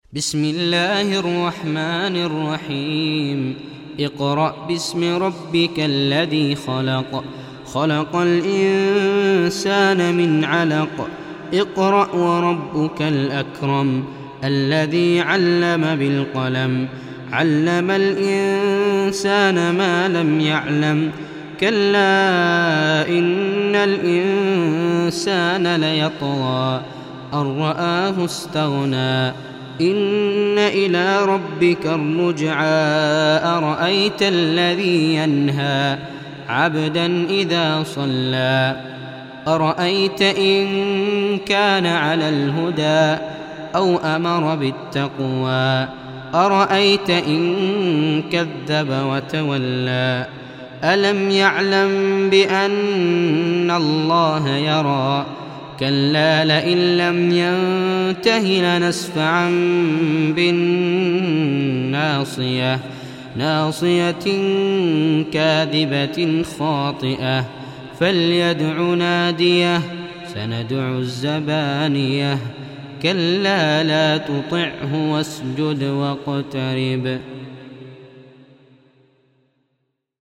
بسم الله الرحمن الرحيم. اقرأ باسم ربك الذي خلق، خلق الإنسان من علق. اقرأ وربك الأكرم الذي علم بالقلم، علم الإنسان ما لم يعلم. كلا إن الإنسان ليطغى أن رآه استغنى، إن إلى ربك الرجعى. أرأيت الذي ينهى عبدا إذا صلى، أرأيت إن كان على الهدى أو أمر بالتقوى، أرأيت إن كذب وتولى. ألم يعلم بأن الله يرى، كلا لئن لم ينته لنسفعا بالناصية، ناصية كاذبة خاطئة. فليدع ناديه سندع الزبانية، كلا لا تطعه واسجد واقترب.